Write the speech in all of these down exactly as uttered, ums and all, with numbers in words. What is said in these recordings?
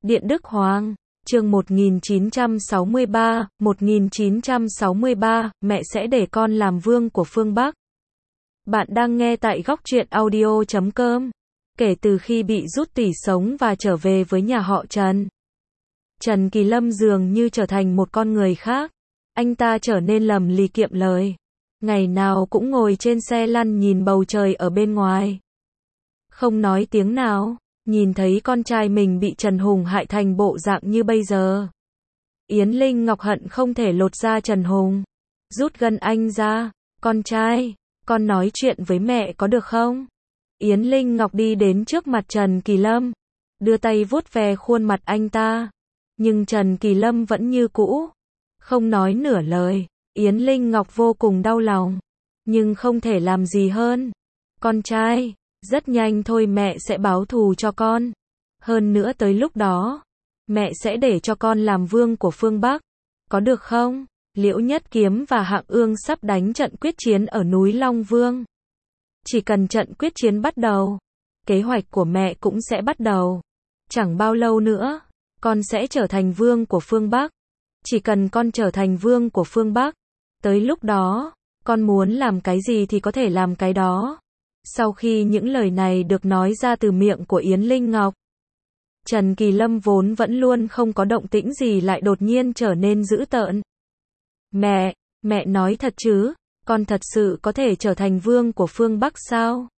Điện Đức Hoàng, chương một nghìn chín trăm sáu mươi ba, một nghìn chín trăm sáu mươi ba, mẹ sẽ để con làm vương của phương Bắc. Bạn đang nghe tại góc truyện audio chấm com. Kể từ khi bị rút tỉ sống và trở về với nhà họ Trần, Trần Kỳ Lâm dường như trở thành một con người khác. Anh ta trở nên lầm lì kiệm lời. Ngày nào cũng ngồi trên xe lăn nhìn bầu trời ở bên ngoài. Không nói tiếng nào. Nhìn thấy con trai mình bị Trần Hùng hại thành bộ dạng như bây giờ, Yến Linh Ngọc hận không thể lột da Trần Hùng, rút gân anh ra. Con trai, con nói chuyện với mẹ có được không? Yến Linh Ngọc đi đến trước mặt Trần Kỳ Lâm, đưa tay vuốt ve khuôn mặt anh ta. Nhưng Trần Kỳ Lâm vẫn như cũ, không nói nửa lời. Yến Linh Ngọc vô cùng đau lòng, nhưng không thể làm gì hơn. Con trai, rất nhanh thôi mẹ sẽ báo thù cho con. Hơn nữa tới lúc đó, mẹ sẽ để cho con làm vương của phương Bắc. Có được không? Liễu Nhất Kiếm và Hạng Ương sắp đánh trận quyết chiến ở núi Long Vương. Chỉ cần trận quyết chiến bắt đầu, kế hoạch của mẹ cũng sẽ bắt đầu. Chẳng bao lâu nữa, con sẽ trở thành vương của phương Bắc. Chỉ cần con trở thành vương của phương Bắc, tới lúc đó, con muốn làm cái gì thì có thể làm cái đó. Sau khi những lời này được nói ra từ miệng của Yến Linh Ngọc, Trần Kỳ Lâm vốn vẫn luôn không có động tĩnh gì lại đột nhiên trở nên dữ tợn. Mẹ, mẹ nói thật chứ, con thật sự có thể trở thành vương của phương Bắc sao?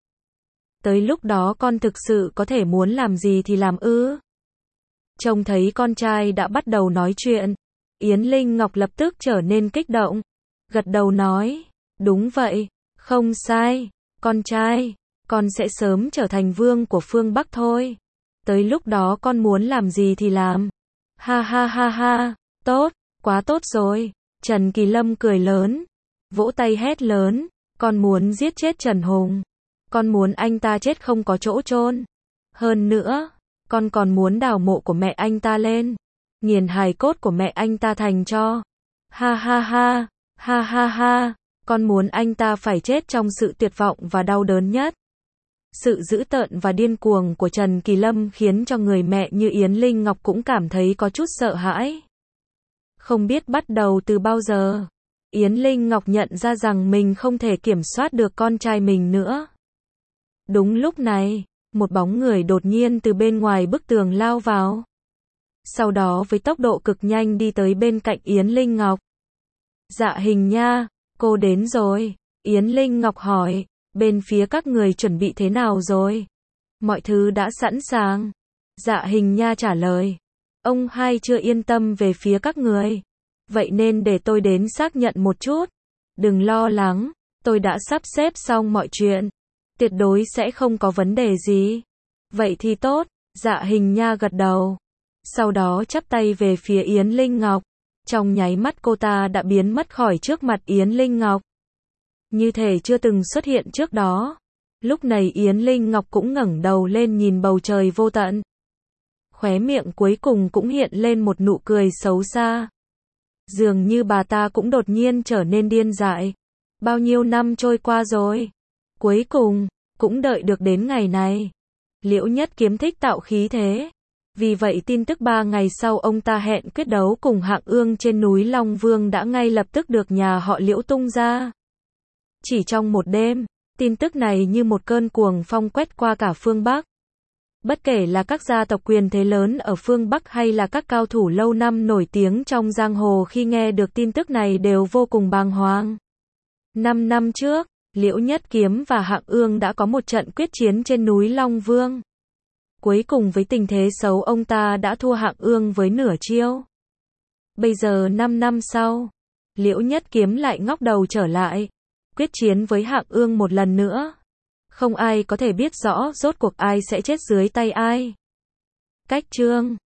Tới lúc đó con thực sự có thể muốn làm gì thì làm ư? Trông thấy con trai đã bắt đầu nói chuyện, Yến Linh Ngọc lập tức trở nên kích động, gật đầu nói, đúng vậy, không sai. Con trai, con sẽ sớm trở thành vương của phương Bắc thôi. Tới lúc đó con muốn làm gì thì làm. Ha ha ha ha, tốt, quá tốt rồi. Trần Kỳ Lâm cười lớn, vỗ tay hét lớn, con muốn giết chết Trần Hùng. Con muốn anh ta chết không có chỗ chôn. Hơn nữa, con còn muốn đào mộ của mẹ anh ta lên, nghiền hài cốt của mẹ anh ta thành tro. Ha ha ha, ha ha ha. Con muốn anh ta phải chết trong sự tuyệt vọng và đau đớn nhất. Sự dữ tợn và điên cuồng của Trần Kỳ Lâm khiến cho người mẹ như Yến Linh Ngọc cũng cảm thấy có chút sợ hãi. Không biết bắt đầu từ bao giờ, Yến Linh Ngọc nhận ra rằng mình không thể kiểm soát được con trai mình nữa. Đúng lúc này, một bóng người đột nhiên từ bên ngoài bức tường lao vào. Sau đó với tốc độ cực nhanh đi tới bên cạnh Yến Linh Ngọc. Dạ Hình Nha, cô đến rồi. Yến Linh Ngọc hỏi, bên phía các người chuẩn bị thế nào rồi? Mọi thứ đã sẵn sàng. Dạ Hình Nha trả lời, ông hai chưa yên tâm về phía các người. Vậy nên để tôi đến xác nhận một chút. Đừng lo lắng, tôi đã sắp xếp xong mọi chuyện. Tuyệt đối sẽ không có vấn đề gì. Vậy thì tốt, Dạ Hình Nha gật đầu. Sau đó chắp tay về phía Yến Linh Ngọc. Trong nháy mắt cô ta đã biến mất khỏi trước mặt Yến Linh Ngọc, như thể chưa từng xuất hiện trước đó. Lúc này Yến Linh Ngọc cũng ngẩng đầu lên nhìn bầu trời vô tận. Khóe miệng cuối cùng cũng hiện lên một nụ cười xấu xa. Dường như bà ta cũng đột nhiên trở nên điên dại. Bao nhiêu năm trôi qua rồi, cuối cùng cũng đợi được đến ngày này. Liễu Nhất Kiếm thích tạo khí thế. Vì vậy tin tức ba ngày sau ông ta hẹn quyết đấu cùng Hạng Ương trên núi Long Vương đã ngay lập tức được nhà họ Liễu tung ra. Chỉ trong một đêm, tin tức này như một cơn cuồng phong quét qua cả phương Bắc. Bất kể là các gia tộc quyền thế lớn ở phương Bắc hay là các cao thủ lâu năm nổi tiếng trong giang hồ khi nghe được tin tức này đều vô cùng bàng hoàng. Năm năm trước, Liễu Nhất Kiếm và Hạng Ương đã có một trận quyết chiến trên núi Long Vương. Cuối cùng với tình thế xấu ông ta đã thua Hạng Ương với nửa chiêu. Bây giờ năm năm sau, Liễu Nhất Kiếm lại ngóc đầu trở lại, quyết chiến với Hạng Ương một lần nữa. Không ai có thể biết rõ rốt cuộc ai sẽ chết dưới tay ai. Cách chương